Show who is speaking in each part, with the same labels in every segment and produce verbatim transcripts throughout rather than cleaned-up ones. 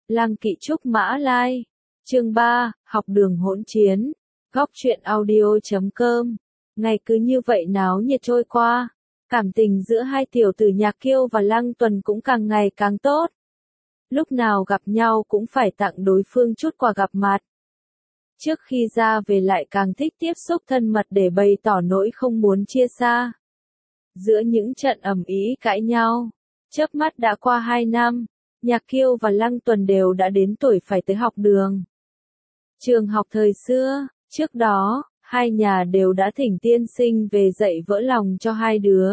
Speaker 1: Lăng Kỵ Trúc Mã Lai. Chương ba, học đường hỗn chiến. Góc truyện audio chấm com. Ngày cứ như vậy náo nhiệt trôi qua. Cảm tình giữa hai tiểu tử Nhạc Kiêu và Lăng Tuần cũng càng ngày càng tốt. Lúc nào gặp nhau cũng phải tặng đối phương chút quà gặp mặt. Trước khi ra về lại càng thích tiếp xúc thân mật để bày tỏ nỗi không muốn chia xa. Giữa những trận ầm ĩ cãi nhau, chớp mắt đã qua hai năm, Nhạc Kiêu và Lăng Tuần đều đã đến tuổi phải tới học đường. Trường học thời xưa, trước đó, hai nhà đều đã thỉnh tiên sinh về dạy vỡ lòng cho hai đứa.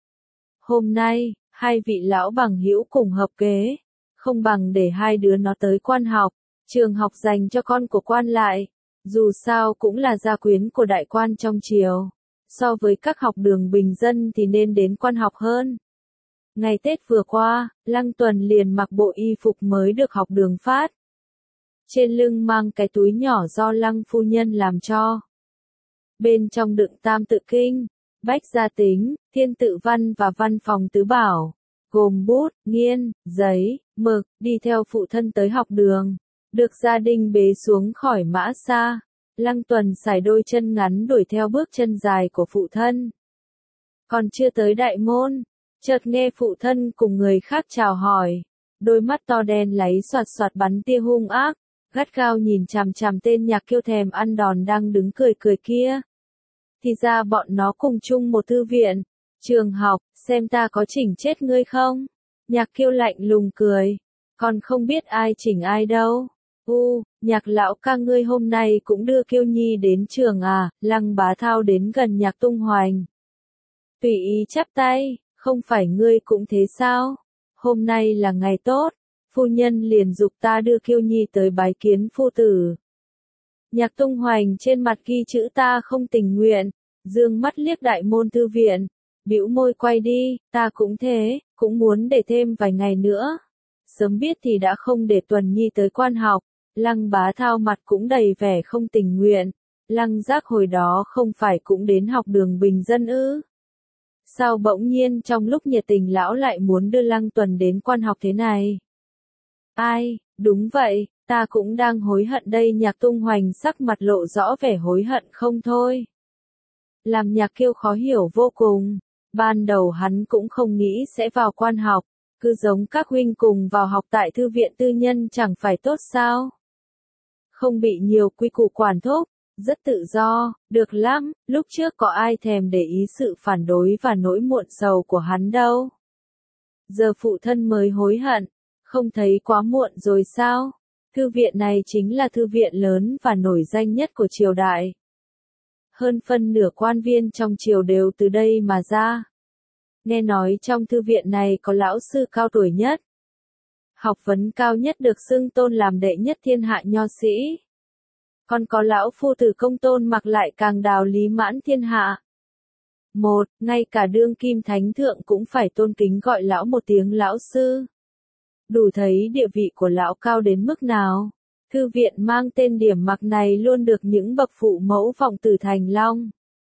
Speaker 1: Hôm nay, hai vị lão bằng hữu cùng hợp kế, không bằng để hai đứa nó tới quan học, trường học dành cho con của quan lại, dù sao cũng là gia quyến của đại quan trong triều. So với các học đường bình dân thì nên đến quan học hơn. Ngày Tết vừa qua, Lăng Tuần liền mặc bộ y phục mới được học đường phát. Trên lưng mang cái túi nhỏ do Lăng phu nhân làm cho. Bên trong đựng Tam Tự Kinh, Bách Gia Tính, Thiên Tự Văn và Văn Phòng Tứ Bảo, gồm bút, nghiên, giấy, mực, đi theo phụ thân tới học đường. Được gia đình bế xuống khỏi mã xa. Lăng Tuần sải đôi chân ngắn đuổi theo bước chân dài của phụ thân. Còn chưa tới đại môn, chợt nghe phụ thân cùng người khác chào hỏi. Đôi mắt to đen láy xoạt xoạt bắn tia hung ác, gắt gao nhìn chằm chằm tên Nhạc Kiêu thèm ăn đòn đang đứng cười cười kia. Thì ra bọn nó cùng chung một thư viện, trường học, xem ta có chỉnh chết ngươi không? Nhạc Kiêu lạnh lùng cười, còn không biết ai chỉnh ai đâu. U, Nhạc lão ca ngươi hôm nay cũng đưa Kiêu Nhi đến trường à? Lăng Bá Thao đến gần Nhạc Tung Hoành. Tùy ý chắp tay, không phải ngươi cũng thế sao? Hôm nay là ngày tốt, phu nhân liền giục ta đưa Kiêu Nhi tới bái kiến phu tử. Nhạc Tung Hoành trên mặt ghi chữ ta không tình nguyện, dương mắt liếc đại môn thư viện, bĩu môi quay đi, ta cũng thế, cũng muốn để thêm vài ngày nữa. Sớm biết thì đã không để Tuần Nhi tới quan học. Lăng Bá Thao mặt cũng đầy vẻ không tình nguyện, Lăng Giác hồi đó không phải cũng đến học đường bình dân ư? Sao bỗng nhiên trong lúc nhiệt tình lão lại muốn đưa Lăng Tuần đến quan học thế này? Ai, đúng vậy, ta cũng đang hối hận đây. Nhạc Tung Hoành sắc mặt lộ rõ vẻ hối hận không thôi. Làm Nhạc Kiêu khó hiểu vô cùng, ban đầu hắn cũng không nghĩ sẽ vào quan học, cứ giống các huynh cùng vào học tại thư viện tư nhân chẳng phải tốt sao? Không bị nhiều quy củ quản thúc, rất tự do, được lắm, lúc trước có ai thèm để ý sự phản đối và nỗi muộn sầu của hắn đâu. Giờ phụ thân mới hối hận, không thấy quá muộn rồi sao? Thư viện này chính là thư viện lớn và nổi danh nhất của triều đại. Hơn phân nửa quan viên trong triều đều từ đây mà ra. Nghe nói trong thư viện này có lão sư cao tuổi nhất. Học vấn cao nhất được xưng tôn làm đệ nhất thiên hạ nho sĩ. Còn có lão phu tử Công Tôn Mặc lại càng đào lý mãn thiên hạ. Một, ngay cả đương kim thánh thượng cũng phải tôn kính gọi lão một tiếng lão sư. Đủ thấy địa vị của lão cao đến mức nào. Thư viện mang tên Điểm Mặc này luôn được những bậc phụ mẫu vọng tử thành long.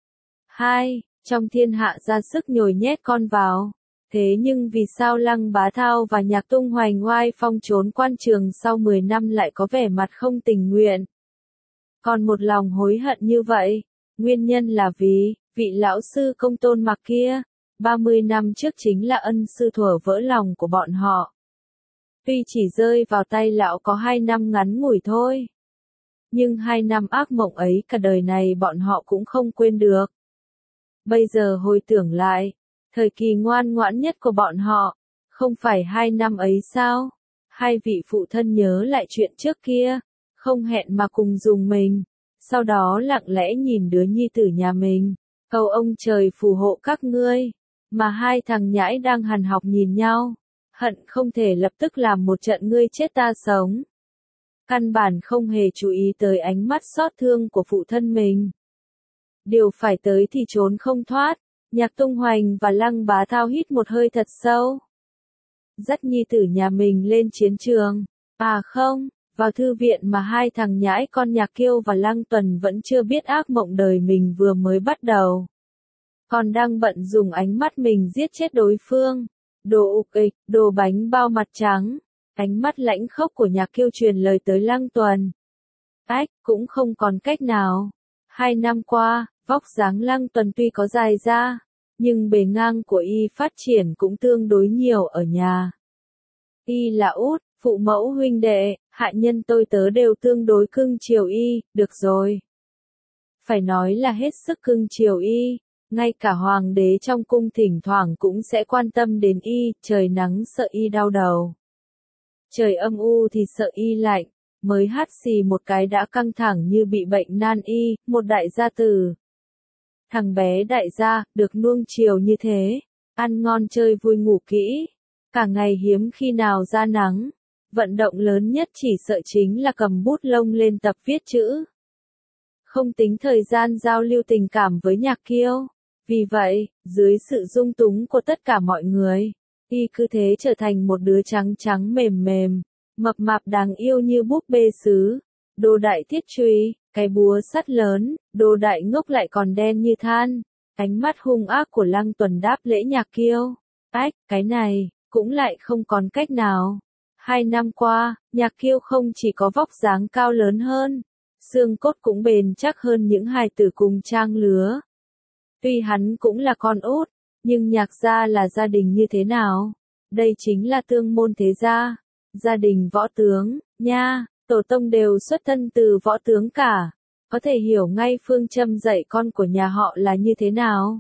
Speaker 1: Hai, trong thiên hạ ra sức nhồi nhét con vào. Thế nhưng vì sao Lăng Bá Thao và Nhạc Tung Hoành oai phong trốn quan trường sau mười năm lại có vẻ mặt không tình nguyện? Còn một lòng hối hận như vậy, nguyên nhân là vì, vị lão sư Công Tôn Mặc kia, ba mươi năm trước chính là ân sư thuở vỡ lòng của bọn họ. Tuy chỉ rơi vào tay lão có hai năm ngắn ngủi thôi. Nhưng hai năm ác mộng ấy cả đời này bọn họ cũng không quên được. Bây giờ hồi tưởng lại, thời kỳ ngoan ngoãn nhất của bọn họ, không phải hai năm ấy sao? Hai vị phụ thân nhớ lại chuyện trước kia, không hẹn mà cùng dùng mình, sau đó lặng lẽ nhìn đứa nhi tử nhà mình, cầu ông trời phù hộ các ngươi, mà hai thằng nhãi đang hằn học nhìn nhau, hận không thể lập tức làm một trận ngươi chết ta sống. Căn bản không hề chú ý tới ánh mắt xót thương của phụ thân mình. Điều phải tới thì trốn không thoát. Nhạc Tung Hoành và Lăng Bá Thao hít một hơi thật sâu. Dắt nhi tử nhà mình lên chiến trường. À không, vào thư viện mà hai thằng nhãi con Nhạc Kiêu và Lăng Tuần vẫn chưa biết ác mộng đời mình vừa mới bắt đầu. Còn đang bận dùng ánh mắt mình giết chết đối phương. Đồ ục ịch, đồ bánh bao mặt trắng. Ánh mắt lãnh khốc của Nhạc Kiêu truyền lời tới Lăng Tuần. Ách, cũng không còn cách nào. Hai năm qua, vóc dáng Lăng Tuần tuy có dài ra, nhưng bề ngang của y phát triển cũng tương đối nhiều ở nhà. Y là út, phụ mẫu huynh đệ, hạ nhân tôi tớ đều tương đối cưng chiều y, được rồi. Phải nói là hết sức cưng chiều y, ngay cả hoàng đế trong cung thỉnh thoảng cũng sẽ quan tâm đến y, trời nắng sợ y đau đầu. Trời âm u thì sợ y lạnh, mới hắt xì một cái đã căng thẳng như bị bệnh nan y, một đại gia tử. Thằng bé đại gia, được nuông chiều như thế, ăn ngon chơi vui ngủ kỹ, cả ngày hiếm khi nào ra nắng, vận động lớn nhất chỉ sợ chính là cầm bút lông lên tập viết chữ. Không tính thời gian giao lưu tình cảm với Nhạc Kiêu, vì vậy, dưới sự dung túng của tất cả mọi người, y cứ thế trở thành một đứa trắng trắng mềm mềm, mập mạp đáng yêu như búp bê sứ, đồ đại thiết truy, cái búa sắt lớn, đồ đại ngốc lại còn đen như than. Ánh mắt hung ác của Lăng Tuần đáp lễ Nhạc Kiêu. Ách, cái này, cũng lại không còn cách nào. Hai năm qua, Nhạc Kiêu không chỉ có vóc dáng cao lớn hơn, xương cốt cũng bền chắc hơn những hài tử cùng trang lứa. Tuy hắn cũng là con út, nhưng Nhạc gia là gia đình như thế nào? Đây chính là tương môn thế gia, gia đình võ tướng, nha, tổ tông đều xuất thân từ võ tướng cả, có thể hiểu ngay phương châm dạy con của nhà họ là như thế nào.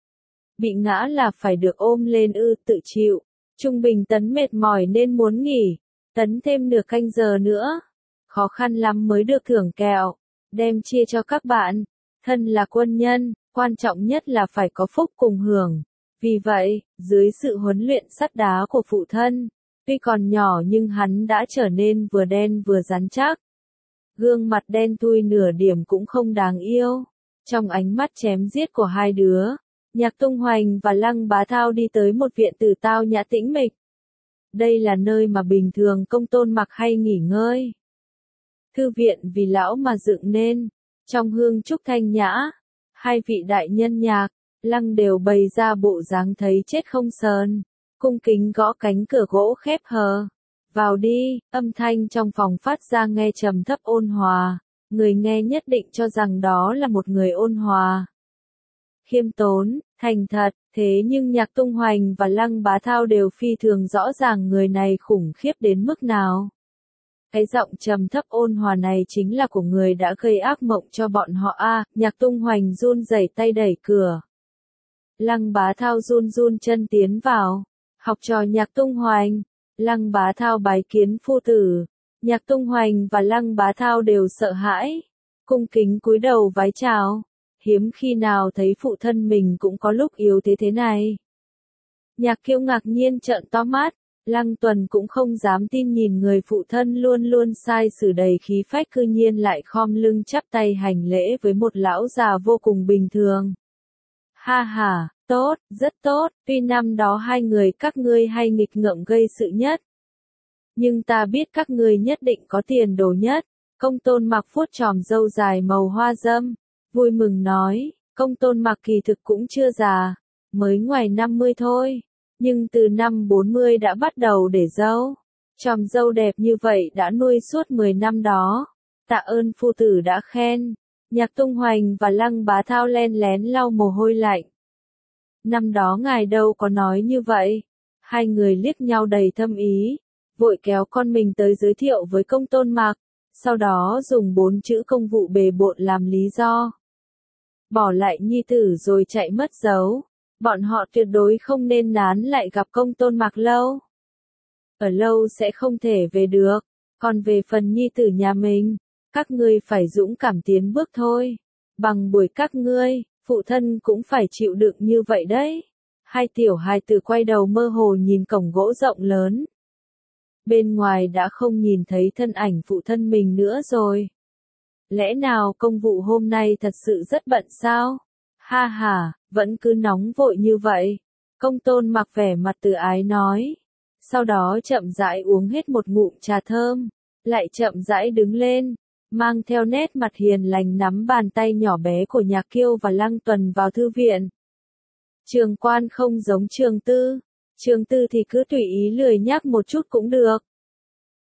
Speaker 1: Bị ngã là phải được ôm lên ư, tự chịu, trung bình Tấn mệt mỏi nên muốn nghỉ, Tấn thêm nửa canh giờ nữa, khó khăn lắm mới được thưởng kẹo, đem chia cho các bạn, thân là quân nhân, quan trọng nhất là phải có phúc cùng hưởng. Vì vậy, dưới sự huấn luyện sắt đá của phụ thân, tuy còn nhỏ nhưng hắn đã trở nên vừa đen vừa rắn chắc. Gương mặt đen thui nửa điểm cũng không đáng yêu. Trong ánh mắt chém giết của hai đứa, Nhạc Tung Hoành và Lăng Bá Thao đi tới một viện tử tao nhã tĩnh mịch. Đây là nơi mà bình thường Công Tôn Mặc hay nghỉ ngơi. Thư viện vì lão mà dựng nên, trong hương trúc thanh nhã, hai vị đại nhân Nhạc, Lăng đều bày ra bộ dáng thấy chết không sờn, cung kính gõ cánh cửa gỗ khép hờ. Vào đi, âm thanh trong phòng phát ra nghe trầm thấp ôn hòa, người nghe nhất định cho rằng đó là một người ôn hòa. Khiêm tốn, thành thật, thế nhưng Nhạc Tung Hoành và Lăng Bá Thao đều phi thường rõ ràng người này khủng khiếp đến mức nào. Cái giọng trầm thấp ôn hòa này chính là của người đã gây ác mộng cho bọn họ a. À, Nhạc Tung Hoành run rẩy tay đẩy cửa. Lăng Bá Thao run run chân tiến vào, học trò Nhạc Tung Hoành. Lăng Bá Thao bái kiến phu tử. Nhạc Tung Hoành và Lăng Bá Thao đều sợ hãi, cung kính cúi đầu vái chào. Hiếm khi nào thấy phụ thân mình cũng có lúc yếu thế thế này. Nhạc Kiêu ngạc nhiên trợn to mắt, Lăng Tuần cũng không dám tin nhìn người phụ thân luôn luôn sai sử đầy khí phách cư nhiên lại khom lưng chắp tay hành lễ với một lão già vô cùng bình thường. Ha ha, tốt, rất tốt, tuy năm đó hai người các ngươi hay nghịch ngợm gây sự nhất. Nhưng ta biết các ngươi nhất định có tiền đồ nhất. Công Tôn Mặc vuốt chòm râu dài màu hoa dâm, vui mừng nói, Công Tôn Mặc kỳ thực cũng chưa già, mới ngoài năm mươi thôi, nhưng từ năm bốn mươi đã bắt đầu để râu. Chòm râu đẹp như vậy đã nuôi suốt mười năm đó. Tạ ơn phu tử đã khen. Nhạc Tung Hoành và Lăng Bá Thao len lén lau mồ hôi lạnh. Năm đó ngài đâu có nói như vậy. Hai người liếc nhau đầy thâm ý, vội kéo con mình tới giới thiệu với Công Tôn Mặc, sau đó dùng bốn chữ công vụ bề bộn làm lý do. Bỏ lại nhi tử rồi chạy mất dấu. Bọn họ tuyệt đối không nên nán lại gặp Công Tôn Mặc lâu. Ở lâu sẽ không thể về được, còn về phần nhi tử nhà mình, các ngươi phải dũng cảm tiến bước thôi. Bằng buổi các ngươi, phụ thân cũng phải chịu đựng như vậy đấy. Hai tiểu hài tử quay đầu mơ hồ nhìn cổng gỗ rộng lớn. Bên ngoài đã không nhìn thấy thân ảnh phụ thân mình nữa rồi. Lẽ nào công vụ hôm nay thật sự rất bận sao? Ha ha, vẫn cứ nóng vội như vậy. Công Tôn Mặc vẻ mặt từ ái nói. Sau đó chậm rãi uống hết một ngụm trà thơm, lại chậm rãi đứng lên, mang theo nét mặt hiền lành nắm bàn tay nhỏ bé của Nhạc Kiêu và Lăng Tuần vào thư viện. Trường Quan không giống Trường Tư, Trường Tư thì cứ tùy ý lười nhác một chút cũng được.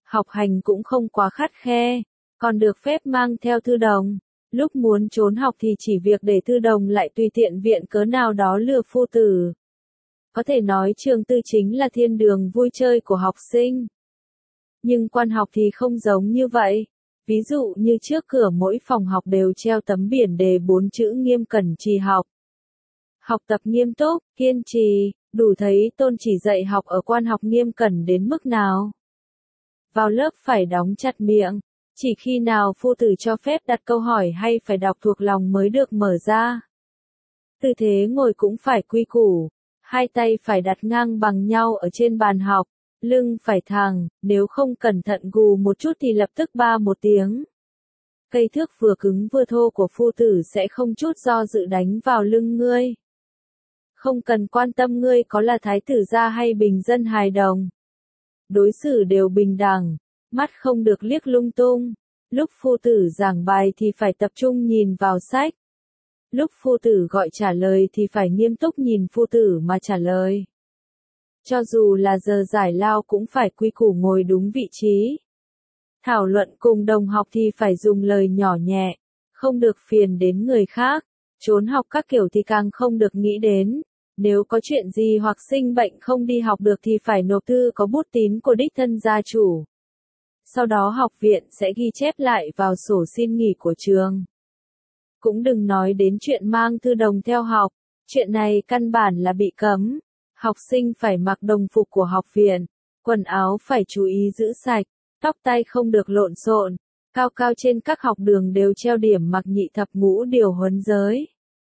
Speaker 1: Học hành cũng không quá khắt khe, còn được phép mang theo thư đồng. Lúc muốn trốn học thì chỉ việc để thư đồng lại tùy tiện viện cớ nào đó lừa phu tử. Có thể nói trường tư chính là thiên đường vui chơi của học sinh. Nhưng quan học thì không giống như vậy. Ví dụ như trước cửa mỗi phòng học đều treo tấm biển đề bốn chữ nghiêm cẩn trì học. Học tập nghiêm túc, kiên trì, đủ thấy tôn chỉ dạy học ở quan học nghiêm cẩn đến mức nào. Vào lớp phải đóng chặt miệng, chỉ khi nào phu tử cho phép đặt câu hỏi hay phải đọc thuộc lòng mới được mở ra. Tư thế ngồi cũng phải quy củ, hai tay phải đặt ngang bằng nhau ở trên bàn học, lưng phải thẳng, nếu không cẩn thận gù một chút thì lập tức ba một tiếng. Cây thước vừa cứng vừa thô của phu tử sẽ không chút do dự đánh vào lưng ngươi. Không cần quan tâm ngươi có là thái tử gia hay bình dân hài đồng. Đối xử đều bình đẳng, mắt không được liếc lung tung. Lúc phu tử giảng bài thì phải tập trung nhìn vào sách. Lúc phu tử gọi trả lời thì phải nghiêm túc nhìn phu tử mà trả lời. Cho dù là giờ giải lao cũng phải quy củ ngồi đúng vị trí. Thảo luận cùng đồng học thì phải dùng lời nhỏ nhẹ, không được phiền đến người khác. Trốn học các kiểu thì càng không được nghĩ đến. Nếu có chuyện gì hoặc sinh bệnh không đi học được thì phải nộp thư có bút tín của đích thân gia chủ. Sau đó học viện sẽ ghi chép lại vào sổ xin nghỉ của trường. Cũng đừng nói đến chuyện mang thư đồng theo học, chuyện này căn bản là bị cấm. Học sinh phải mặc đồng phục của học viện, quần áo phải chú ý giữ sạch, tóc tai không được lộn xộn, cao cao trên các học đường đều treo điểm mặc nhị thập ngũ điều huấn giới.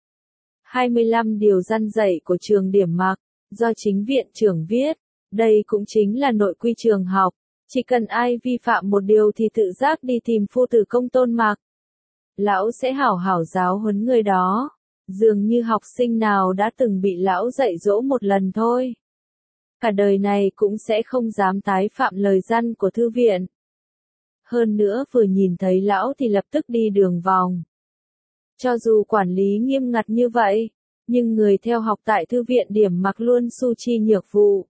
Speaker 1: hai mươi lăm điều răn dạy của trường điểm mặc, do chính viện trưởng viết, đây cũng chính là nội quy trường học, chỉ cần ai vi phạm một điều thì tự giác đi tìm phu tử công tôn mặc. Lão sẽ hảo hảo giáo huấn người đó, dường như học sinh nào đã từng bị lão dạy dỗ một lần thôi. Cả đời này cũng sẽ không dám tái phạm lời răn của thư viện. Hơn nữa vừa nhìn thấy lão thì lập tức đi đường vòng. Cho dù quản lý nghiêm ngặt như vậy, nhưng người theo học tại thư viện điểm mặc luôn su chi nhược vụ.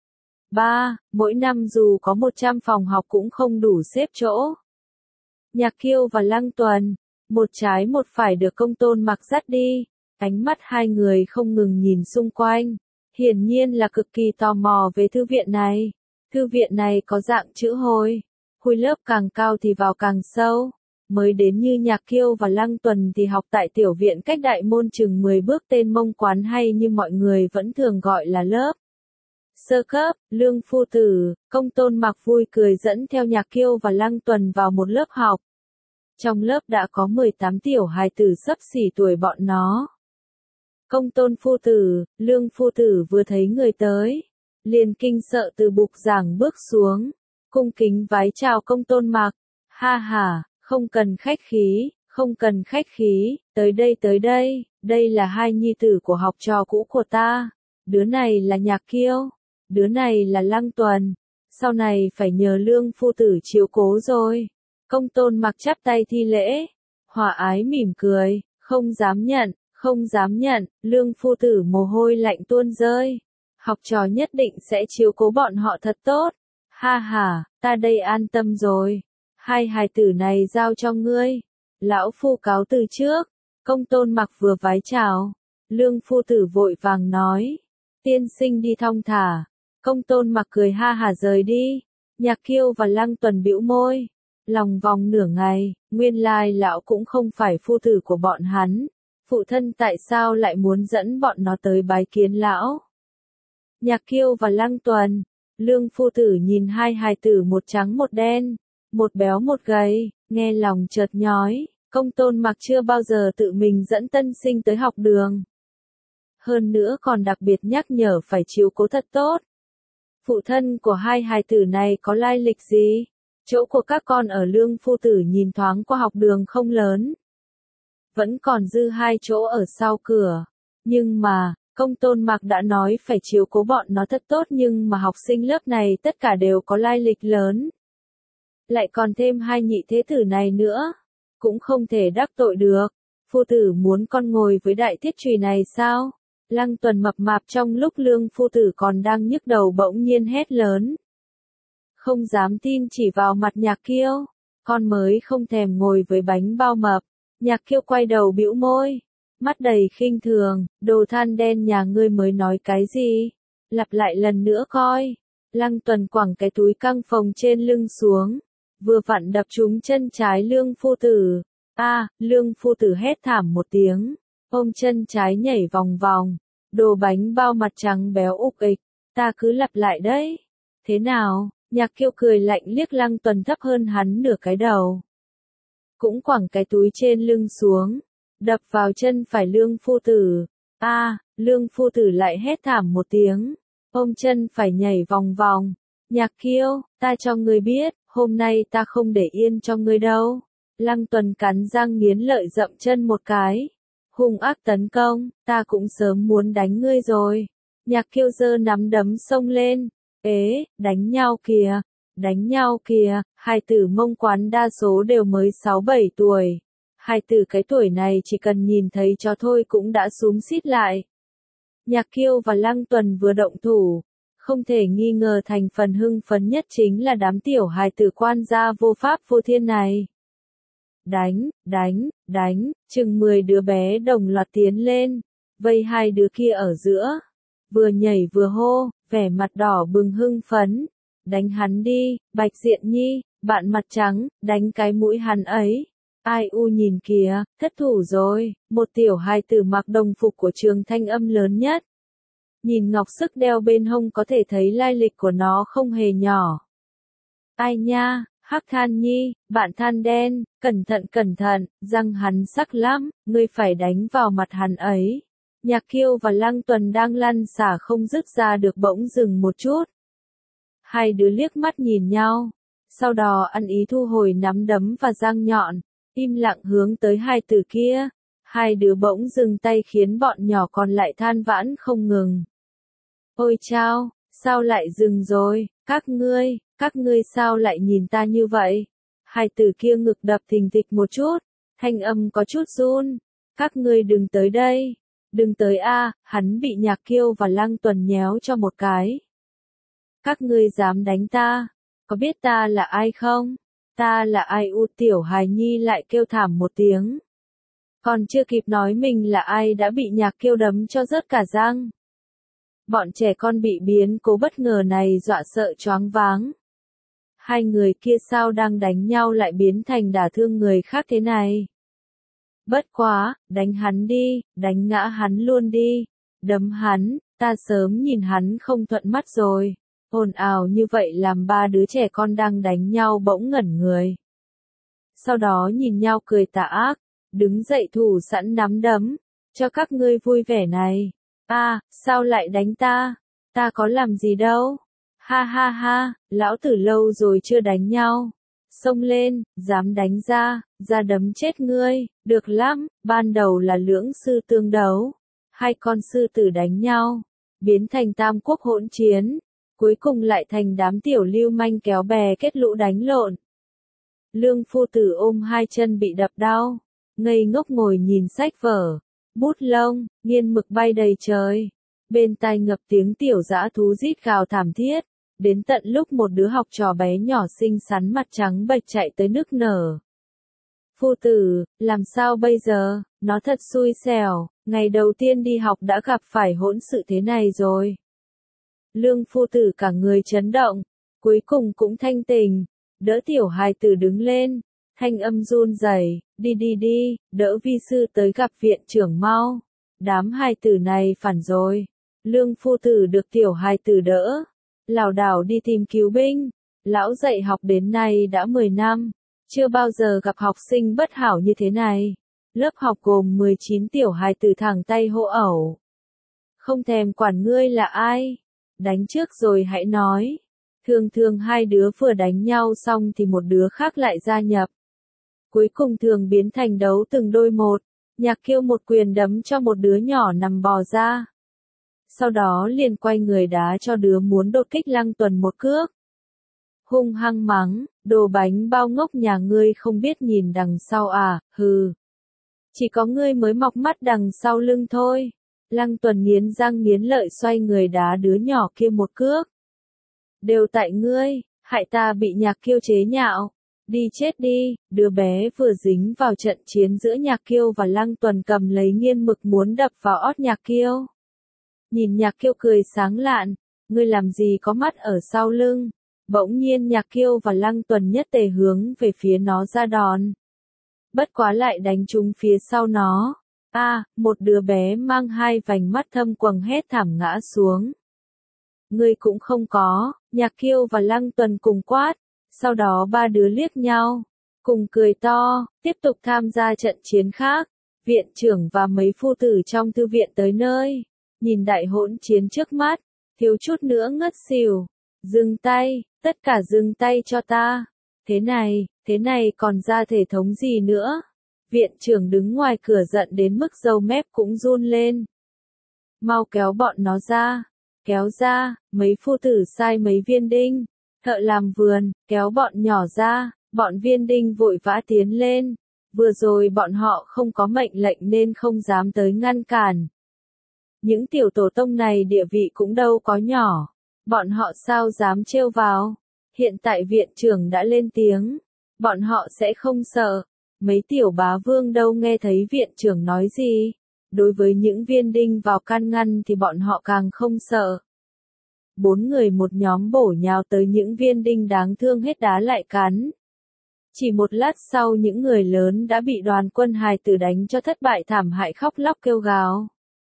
Speaker 1: ba. Mỗi năm dù có một trăm phòng học cũng không đủ xếp chỗ. Nhạc Kiêu và Lăng Tuần, một trái một phải được công tôn mặc dắt đi, ánh mắt hai người không ngừng nhìn xung quanh, hiển nhiên là cực kỳ tò mò về thư viện này. Thư viện này có dạng chữ hồi, khối lớp càng cao thì vào càng sâu. Mới đến như Nhạc Kiêu và Lăng Tuần thì học tại tiểu viện cách đại môn chừng mười bước tên Mông Quán hay như mọi người vẫn thường gọi là lớp sơ cấp. Lương phu tử, công tôn mặc vui cười dẫn theo Nhạc Kiêu và Lăng Tuần vào một lớp học. Trong lớp đã có mười tám tiểu hài tử xấp xỉ tuổi bọn nó. Công tôn phu tử, lương phu tử vừa thấy người tới, liền kinh sợ từ bục giảng bước xuống, cung kính vái chào công tôn mặc. Ha ha, không cần khách khí, không cần khách khí, tới đây tới đây, đây là hai nhi tử của học trò cũ của ta. Đứa này là Nhạc Kiêu, đứa này là Lăng Tuần, sau này phải nhờ lương phu tử chiếu cố rồi. Công tôn mặc chắp tay thi lễ, hòa ái mỉm cười, không dám nhận, không dám nhận, lương phu tử mồ hôi lạnh tuôn rơi. Học trò nhất định sẽ chiếu cố bọn họ thật tốt. Ha ha, ta đây an tâm rồi. Hai hài tử này giao cho ngươi. Lão phu cáo từ trước. Công tôn mặc vừa vái chào. Lương phu tử vội vàng nói. Tiên sinh đi thong thả. Công tôn mặc cười ha hả rời đi. Nhạc Kiêu và Lăng Tuần bĩu môi. Lòng vòng nửa ngày, nguyên lai lão cũng không phải phu tử của bọn hắn. Phụ thân tại sao lại muốn dẫn bọn nó tới bái kiến lão? Nhạc Kiêu và Lăng Tuần. Lương phu tử nhìn hai hài tử một trắng một đen, một béo một gầy, nghe lòng chợt nhói. Công tôn mặc chưa bao giờ tự mình dẫn tân sinh tới học đường. Hơn nữa còn đặc biệt nhắc nhở phải chiếu cố thật tốt. Phụ thân của hai hài tử này có lai lịch gì? Chỗ của các con ở lương phu tử nhìn thoáng qua học đường không lớn. Vẫn còn dư hai chỗ ở sau cửa. Nhưng mà, công tôn mặc đã nói phải chiếu cố bọn nó thật tốt nhưng mà học sinh lớp này tất cả đều có lai lịch lớn. Lại còn thêm hai nhị thế tử này nữa. Cũng không thể đắc tội được. Phu tử muốn con ngồi với đại thiết chùy này sao? Lăng Tuần mập mạp trong lúc lương phu tử còn đang nhức đầu bỗng nhiên hét lớn. không dám tin chỉ vào mặt Nhạc Kiêu. Con mới không thèm ngồi với bánh bao mập. Nhạc Kiêu quay đầu bĩu môi, mắt đầy khinh thường, đồ than đen nhà ngươi mới nói cái gì? Lặp lại lần nữa coi. Lăng Tuần quẳng cái túi căng phồng trên lưng xuống, vừa vặn đập trúng chân trái Lương phu tử. A, à, Lương phu tử hét thảm một tiếng, ôm chân trái nhảy vòng vòng, đồ bánh bao mặt trắng béo ục ịch, ta cứ lặp lại đấy. Thế nào? Nhạc Kiêu cười lạnh liếc Lăng Tuần thấp hơn hắn nửa cái đầu. Cũng quẳng cái túi trên lưng xuống, đập vào chân phải Lương phu tử. A, à, Lương phu tử lại hét thảm một tiếng, ôm chân phải nhảy vòng vòng. Nhạc Kiêu, ta cho ngươi biết, hôm nay ta không để yên cho ngươi đâu. Lăng Tuần cắn răng nghiến lợi dậm chân một cái, hung ác tấn công, ta cũng sớm muốn đánh ngươi rồi. Nhạc Kiêu giơ nắm đấm xông lên, ế, đánh nhau kìa, đánh nhau kìa, hai tử Mông quán đa số đều mới sáu bảy tuổi. Hai tử cái tuổi này chỉ cần nhìn thấy chó thôi cũng đã xúm xít lại. Nhạc Kiêu và Lăng Tuần vừa động thủ, không thể nghi ngờ thành phần hưng phấn nhất chính là đám tiểu hài tử quan gia vô pháp vô thiên này. Đánh, đánh, đánh, chừng mười đứa bé đồng loạt tiến lên, vây hai đứa kia ở giữa, vừa nhảy vừa hô, vẻ mặt đỏ bừng hưng phấn. Đánh hắn đi, Bạch Diện Nhi, bạn mặt trắng, đánh cái mũi hắn ấy. Ai u nhìn kìa, thất thủ rồi, một tiểu hài tử mặc đồng phục của trường Thanh Âm lớn nhất. Nhìn ngọc sức đeo bên hông có thể thấy lai lịch của nó không hề nhỏ. Ai nha, Hắc Than Nhi, bạn than đen, cẩn thận cẩn thận, răng hắn sắc lắm, ngươi phải đánh vào mặt hắn ấy. Nhạc Kiêu và Lăng Tuần đang lăn xả không dứt ra được bỗng dừng một chút. Hai đứa liếc mắt nhìn nhau, sau đó ăn ý thu hồi nắm đấm và răng nhọn, im lặng hướng tới hai tử kia. Hai đứa bỗng dừng tay khiến bọn nhỏ còn lại than vãn không ngừng. Ôi chao, sao lại dừng rồi, các ngươi, các ngươi sao lại nhìn ta như vậy? Hai tử kia ngực đập thình thịch một chút, thanh âm có chút run. Các ngươi đừng tới đây, đừng tới a, hắn bị Nhạc Kiêu và Lăng Tuần nhéo cho một cái. Các ngươi dám đánh ta, có biết ta là ai không? Ta là ai? U tiểu hài nhi lại kêu thảm một tiếng. Còn chưa kịp nói mình là ai đã bị Nhạc Kiêu đấm cho rớt cả răng. Bọn trẻ con bị biến cố bất ngờ này dọa sợ choáng váng. Hai người kia sao đang đánh nhau lại biến thành đả thương người khác thế này? Bất quá, đánh hắn đi, đánh ngã hắn luôn đi, đấm hắn, ta sớm nhìn hắn không thuận mắt rồi. Ồn ào như vậy làm ba đứa trẻ con đang đánh nhau bỗng ngẩn người. Sau đó nhìn nhau cười tà ác, đứng dậy thủ sẵn nắm đấm, cho các ngươi vui vẻ này. A, à, sao lại đánh ta? Ta có làm gì đâu? Ha ha ha, lão tử lâu rồi chưa đánh nhau. Xông lên, dám đánh ra, ra đấm chết ngươi, được lắm, ban đầu là lưỡng sư tương đấu. Hai con sư tử đánh nhau, biến thành tam quốc hỗn chiến. Cuối cùng lại thành đám tiểu lưu manh kéo bè kết lũ đánh lộn. Lương phu tử ôm hai chân bị đập đau, ngây ngốc ngồi nhìn sách vở, bút lông, nghiên mực bay đầy trời. Bên tai ngập tiếng tiểu dã thú rít gào thảm thiết, đến tận lúc một đứa học trò bé nhỏ xinh xắn mặt trắng bệch chạy tới nức nở. Phu tử, làm sao bây giờ, nó thật xui xẻo, ngày đầu tiên đi học đã gặp phải hỗn sự thế này rồi. Lương phu tử cả người chấn động, cuối cùng cũng thanh tình, đỡ tiểu hài tử đứng lên, thanh âm run rẩy, đi đi đi, đỡ vi sư tới gặp viện trưởng mau. Đám hài tử này phản rồi. Lương phu tử được tiểu hài tử đỡ, lảo đảo đi tìm cứu binh. Lão dạy học đến nay đã mười năm, chưa bao giờ gặp học sinh bất hảo như thế này. Lớp học gồm mười chín tiểu hài tử thẳng tay hô ẩu. Không thèm quản ngươi là ai. Đánh trước rồi hãy nói. Thường thường hai đứa vừa đánh nhau xong thì một đứa khác lại gia nhập. Cuối cùng thường biến thành đấu từng đôi một. Nhạc Kiêu một quyền đấm cho một đứa nhỏ nằm bò ra. Sau đó liền quay người đá cho đứa muốn đột kích Lăng Tuần một cước. Hung hăng mắng, đồ bánh bao ngốc nhà ngươi không biết nhìn đằng sau à, hừ. Chỉ có ngươi mới mọc mắt đằng sau lưng thôi. Lăng Tuần nghiến răng nghiến lợi xoay người đá đứa nhỏ kia một cước. Đều tại ngươi, hại ta bị Nhạc Kiêu chế nhạo. Đi chết đi, đứa bé vừa dính vào trận chiến giữa Nhạc Kiêu và Lăng Tuần cầm lấy nghiên mực muốn đập vào ót Nhạc Kiêu. Nhìn Nhạc Kiêu cười sáng lạn, ngươi làm gì có mắt ở sau lưng. Bỗng nhiên Nhạc Kiêu và Lăng Tuần nhất tề hướng về phía nó ra đòn. Bất quá lại đánh trúng phía sau nó. A, à, một đứa bé mang hai vành mắt thâm quầng hét thảm ngã xuống. Ngươi cũng không có, Nhạc Kiêu và Lăng Tuần cùng quát. Sau đó ba đứa liếc nhau, cùng cười to, tiếp tục tham gia trận chiến khác. Viện trưởng và mấy phu tử trong thư viện tới nơi, nhìn đại hỗn chiến trước mắt, thiếu chút nữa ngất xỉu. Dừng tay, tất cả dừng tay cho ta. Thế này, thế này còn ra thể thống gì nữa? Viện trưởng đứng ngoài cửa giận đến mức râu mép cũng run lên. Mau kéo bọn nó ra, kéo ra, mấy phu tử sai mấy viên đinh. Thợ làm vườn, kéo bọn nhỏ ra, bọn viên đinh vội vã tiến lên. Vừa rồi bọn họ không có mệnh lệnh nên không dám tới ngăn cản. Những tiểu tổ tông này địa vị cũng đâu có nhỏ. Bọn họ sao dám trêu vào. Hiện tại viện trưởng đã lên tiếng. Bọn họ sẽ không sợ. Mấy tiểu bá vương đâu nghe thấy viện trưởng nói gì. Đối với những viên đinh vào can ngăn thì bọn họ càng không sợ. Bốn người một nhóm bổ nhào tới những viên đinh đáng thương hết đá lại cắn. Chỉ một lát sau những người lớn đã bị đoàn quân hài tử đánh cho thất bại thảm hại khóc lóc kêu gào.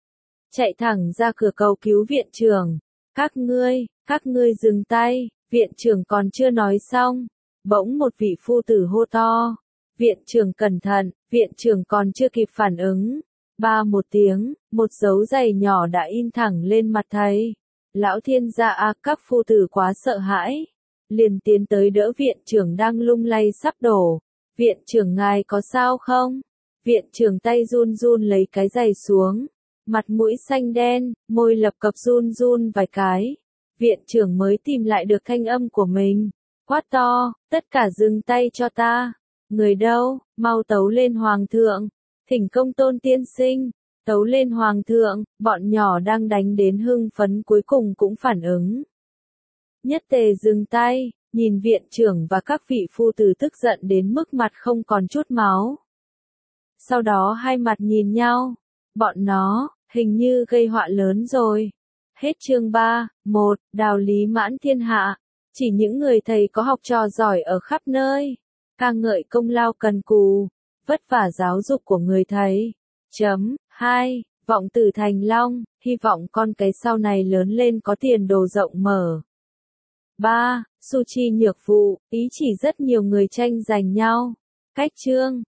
Speaker 1: Chạy thẳng ra cửa cầu cứu viện trưởng. Các ngươi, các ngươi dừng tay, viện trưởng còn chưa nói xong. Bỗng một vị phu tử hô to. Viện trưởng cẩn thận, viện trưởng còn chưa kịp phản ứng. Ba một tiếng, một dấu giày nhỏ đã in thẳng lên mặt thầy. Lão thiên gia a, các phu tử quá sợ hãi. Liền tiến tới đỡ viện trưởng đang lung lay sắp đổ. Viện trưởng ngài có sao không? Viện trưởng tay run run lấy cái giày xuống. Mặt mũi xanh đen, môi lập cập run run vài cái. Viện trưởng mới tìm lại được thanh âm của mình. Quát to, tất cả dừng tay cho ta. Người đâu, mau tấu lên hoàng thượng. Thỉnh công tôn tiên sinh. Tấu lên hoàng thượng, bọn nhỏ đang đánh đến hưng phấn cuối cùng cũng phản ứng. Nhất tề dừng tay, nhìn viện trưởng và các vị phu tử tức giận đến mức mặt không còn chút máu. Sau đó hai mặt nhìn nhau, bọn nó, hình như gây họa lớn rồi. Hết chương ba, một, đạo lý mãn thiên hạ, chỉ những người thầy có học trò giỏi ở khắp nơi, ca ngợi công lao cần cù, vất vả giáo dục của người thầy. Chấm, hai, vọng tử thành long, hy vọng con cái sau này lớn lên có tiền đồ rộng mở. ba. Su chi nhược vụ, ý chỉ rất nhiều người tranh giành nhau. Cách chương